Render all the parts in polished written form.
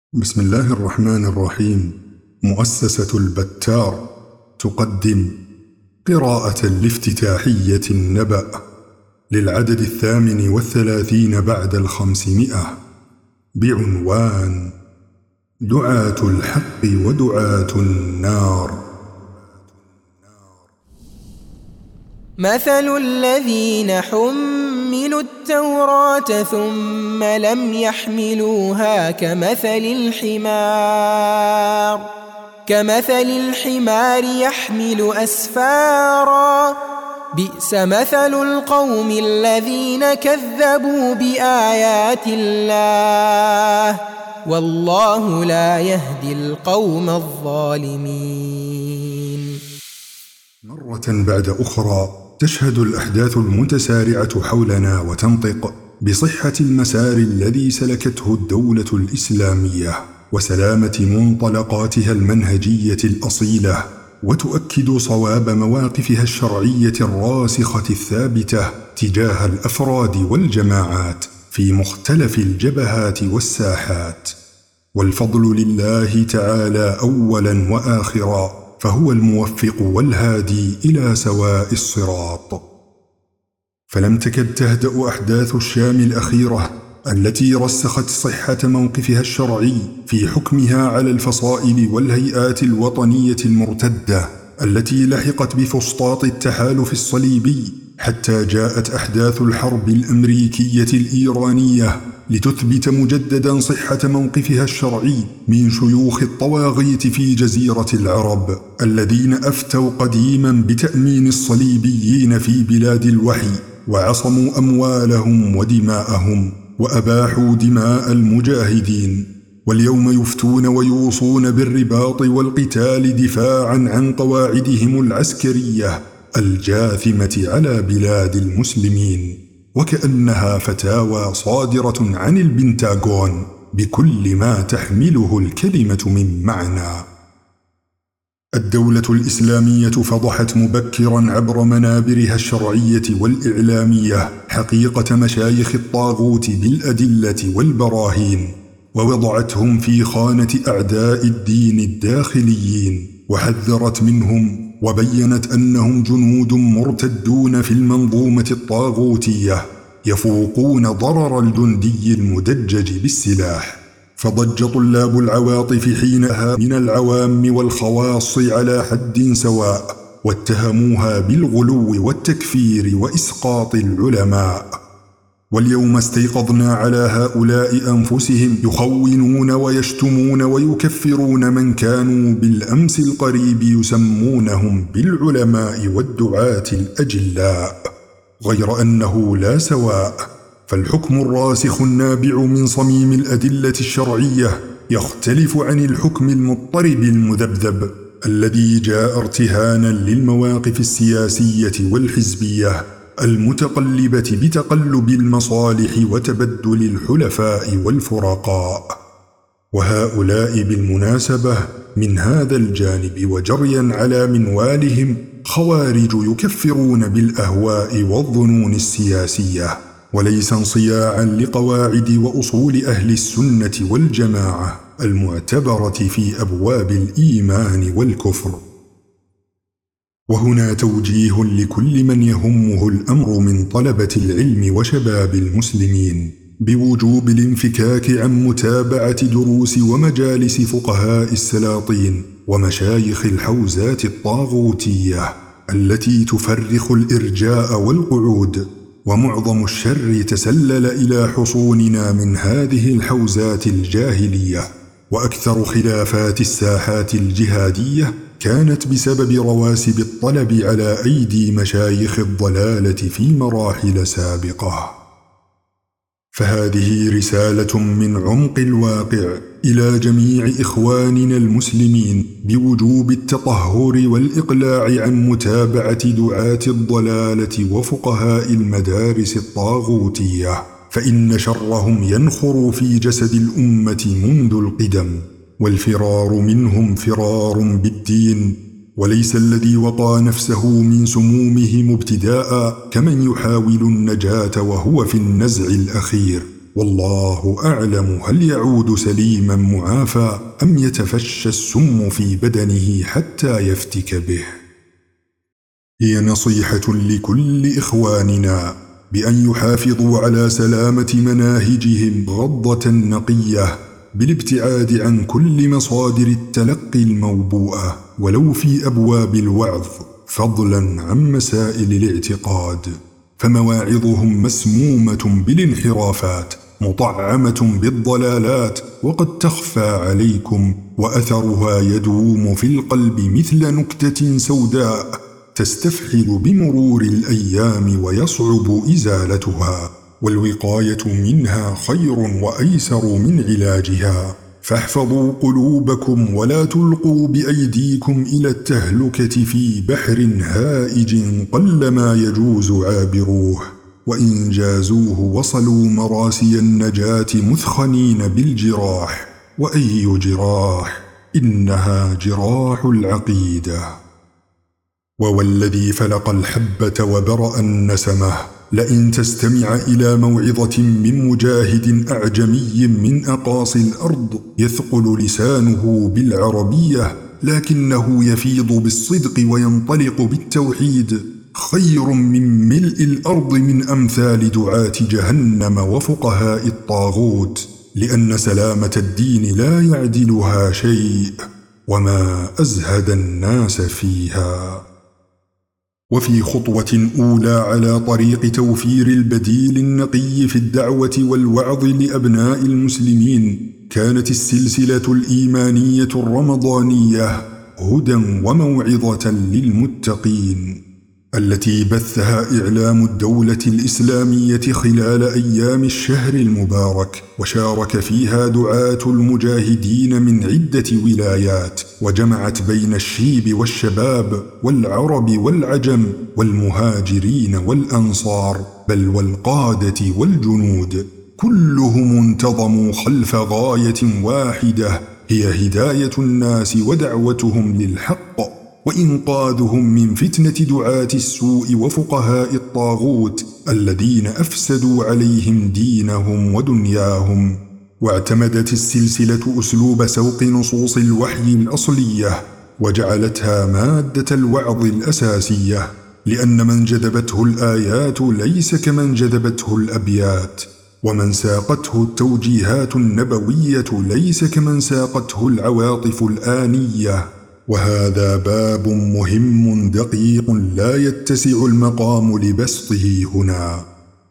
بسم الله الرحمن الرحيم. مؤسسة البتار تقدم قراءة لافتتاحية النبأ للعدد 38 بعد 500 بعنوان دعاة الحق ودعاة النار. مثل الذين حملوا التوراة ثم لم يحملوها كمثل الحمار يحمل أسفارا بئس مثل القوم الذين كذبوا بآيات الله والله لا يهدي القوم الظالمين. مرة بعد أخرى تشهد الأحداث المتسارعة حولنا وتنطق بصحة المسار الذي سلكته الدولة الإسلامية وسلامة منطلقاتها المنهجية الأصيلة، وتؤكد صواب مواقفها الشرعية الراسخة الثابتة تجاه الأفراد والجماعات في مختلف الجبهات والساحات. والفضل لله تعالى أولا وآخرا، فهو الموفق والهادي إلى سواء الصراط. فلم تكد تهدأ أحداث الشام الأخيرة التي رسخت صحة موقفها الشرعي في حكمها على الفصائل والهيئات الوطنية المرتدة التي لحقت بفسطاط التحالف الصليبي، حتى جاءت أحداث الحرب الأمريكية الإيرانية لتثبت مجددا صحة موقفها الشرعي من شيوخ الطواغيت في جزيرة العرب الذين أفتوا قديما بتأمين الصليبيين في بلاد الوحي، وعصموا أموالهم ودماءهم وأباحوا دماء المجاهدين، واليوم يفتون ويوصون بالرباط والقتال دفاعا عن قواعدهم العسكرية الجاثمة على بلاد المسلمين، وكأنها فتاوى صادرة عن البنتاغون بكل ما تحمله الكلمة من معنى. الدولة الإسلامية فضحت مبكرا عبر منابرها الشرعية والإعلامية حقيقة مشايخ الطاغوت بالأدلة والبراهين، ووضعتهم في خانة أعداء الدين الداخليين، وحذرت منهم وبينت أنهم جنود مرتدون في المنظومة الطاغوتية يفوقون ضرر الجندي المدجج بالسلاح. فضج طلاب العواطف حينها من العوام والخواص على حد سواء، واتهموها بالغلو والتكفير وإسقاط العلماء. واليوم استيقظنا على هؤلاء أنفسهم يخونون ويشتمون ويكفرون من كانوا بالأمس القريب يسمونهم بالعلماء والدعاة الأجلاء، غير أنه لا سواء، فالحكم الراسخ النابع من صميم الأدلة الشرعية يختلف عن الحكم المضطرب المذبذب الذي جاء ارتهانا للمواقف السياسية والحزبية المتقلبة بتقلب المصالح وتبدل الحلفاء والفرقاء. وهؤلاء بالمناسبة من هذا الجانب وجريا على منوالهم خوارج يكفرون بالأهواء والظنون السياسية، وليس انصياعا لقواعد وأصول أهل السنة والجماعة المعتبرة في أبواب الإيمان والكفر. وهنا توجيه لكل من يهمه الأمر من طلبة العلم وشباب المسلمين بوجوب الانفكاك عن متابعة دروس ومجالس فقهاء السلاطين ومشايخ الحوزات الطاغوتية التي تفرخ الإرجاء والقعود، ومعظم الشر تسلل إلى حصوننا من هذه الحوزات الجاهلية. وأكثر خلافات الساحات الجهادية كانت بسبب رواسب الطلب على أيدي مشايخ الضلالة في مراحل سابقة. فهذه رسالة من عمق الواقع إلى جميع إخواننا المسلمين بوجوب التطهر والإقلاع عن متابعة دعاة الضلالة وفقهاء المدارس الطاغوتية، فإن شرهم ينخر في جسد الأمة منذ القدم، والفرار منهم فرار بالدين، وليس الذي وقى نفسه من سمومهم ابتداء كمن يحاول النجاة وهو في النزع الأخير، والله أعلم هل يعود سليما معافى أم يتفشى السم في بدنه حتى يفتك به. هي نصيحة لكل إخواننا بأن يحافظوا على سلامة مناهجهم غضة نقية بالابتعاد عن كل مصادر التلقي الموبوءة ولو في أبواب الوعظ، فضلا عن مسائل الاعتقاد، فمواعظهم مسمومة بالانحرافات مطعمة بالضلالات وقد تخفى عليكم، وأثرها يدوم في القلب مثل نكتة سوداء تستفحل بمرور الأيام ويصعب إزالتها، والوقاية منها خير وأيسر من علاجها. فاحفظوا قلوبكم ولا تلقوا بأيديكم إلى التهلكة في بحر هائج قلما يجوز عابروه، وإن جازوه وصلوا مراسي النجاة مثخنين بالجراح، وأي جراح؟ إنها جراح العقيدة. ووالذي فلق الحبة وبرأ النسمة، لئن تستمع إلى موعظة من مجاهد أعجمي من أقاصي الأرض يثقل لسانه بالعربية لكنه يفيض بالصدق وينطلق بالتوحيد، خير من ملء الأرض من أمثال دعاة جهنم وفقهاء الطاغوت، لأن سلامة الدين لا يعدلها شيء، وما أزهد الناس فيها. وفي خطوة أولى على طريق توفير البديل النقي في الدعوة والوعظ لأبناء المسلمين كانت السلسلة الإيمانية الرمضانية هدى وموعظة للمتقين، التي بثها إعلام الدولة الإسلامية خلال أيام الشهر المبارك، وشارك فيها دعاة المجاهدين من عدة ولايات، وجمعت بين الشيب والشباب والعرب والعجم والمهاجرين والأنصار، بل والقادة والجنود، كلهم انتظموا خلف غاية واحدة هي هداية الناس ودعوتهم للحق وإنقاذهم من فتنة دعاة السوء وفقهاء الطاغوت الذين أفسدوا عليهم دينهم ودنياهم. واعتمدت السلسلة أسلوب سوق نصوص الوحي الأصلية وجعلتها مادة الوعظ الأساسية، لأن من جذبته الآيات ليس كمن جذبته الأبيات، ومن ساقته التوجيهات النبوية ليس كمن ساقته العواطف الآنية. وهذا باب مهم دقيق لا يتسع المقام لبسطه هنا.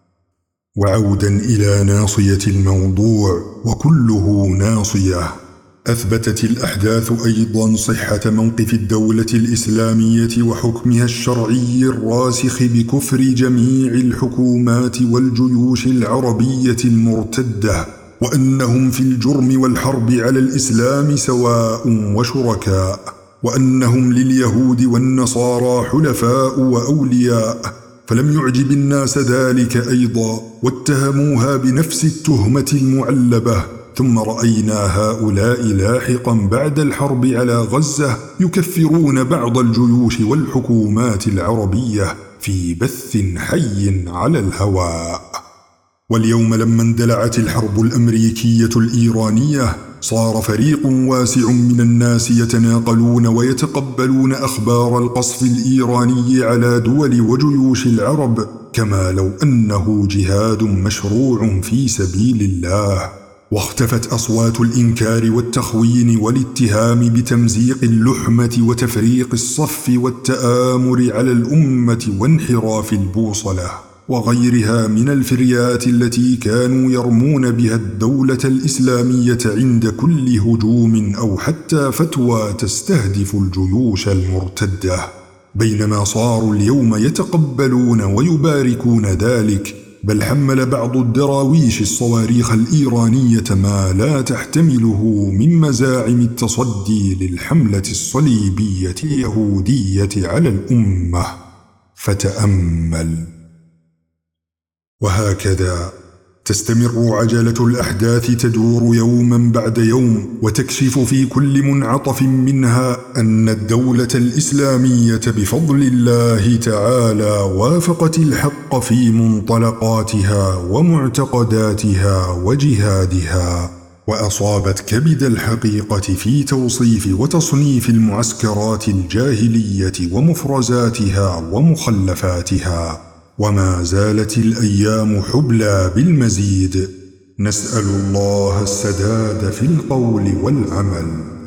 وعودا إلى ناصية الموضوع، وكله ناصية، أثبتت الأحداث أيضا صحة موقف الدولة الإسلامية وحكمها الشرعي الراسخ بكفر جميع الحكومات والجيوش العربية المرتدة، وأنهم في الجرم والحرب على الإسلام سواء وشركاء، وأنهم لليهود والنصارى حلفاء وأولياء، فلم يعجب الناس ذلك أيضا، واتهموها بنفس التهمة المعلبة. ثم رأينا هؤلاء لاحقا بعد الحرب على غزة يكفرون بعض الجيوش والحكومات العربية في بث حي على الهواء. واليوم لما اندلعت الحرب الأمريكية الإيرانية صار فريق واسع من الناس يتناقلون ويتقبلون أخبار القصف الإيراني على دول وجيوش العرب كما لو أنه جهاد مشروع في سبيل الله، واختفت أصوات الإنكار والتخوين والاتهام بتمزيق اللحمة وتفريق الصف والتآمر على الأمة وانحراف البوصلة وغيرها من الفريات التي كانوا يرمون بها الدولة الإسلامية عند كل هجوم أو حتى فتوى تستهدف الجيوش المرتدة، بينما صاروا اليوم يتقبلون ويباركون ذلك، بل حمل بعض الدراويش الصواريخ الإيرانية ما لا تحتمله من مزاعم التصدي للحملة الصليبية اليهودية على الأمة. فتأمل. وهكذا تستمر عجلة الأحداث تدور يوما بعد يوم، وتكشف في كل منعطف منها أن الدولة الإسلامية بفضل الله تعالى وافقت الحق في منطلقاتها ومعتقداتها وجهادها، وأصابت كبد الحقيقة في توصيف وتصنيف المعسكرات الجاهلية ومفرزاتها ومخلفاتها. وما زالت الأيام حبلى بالمزيد. نسأل الله السداد في القول والعمل.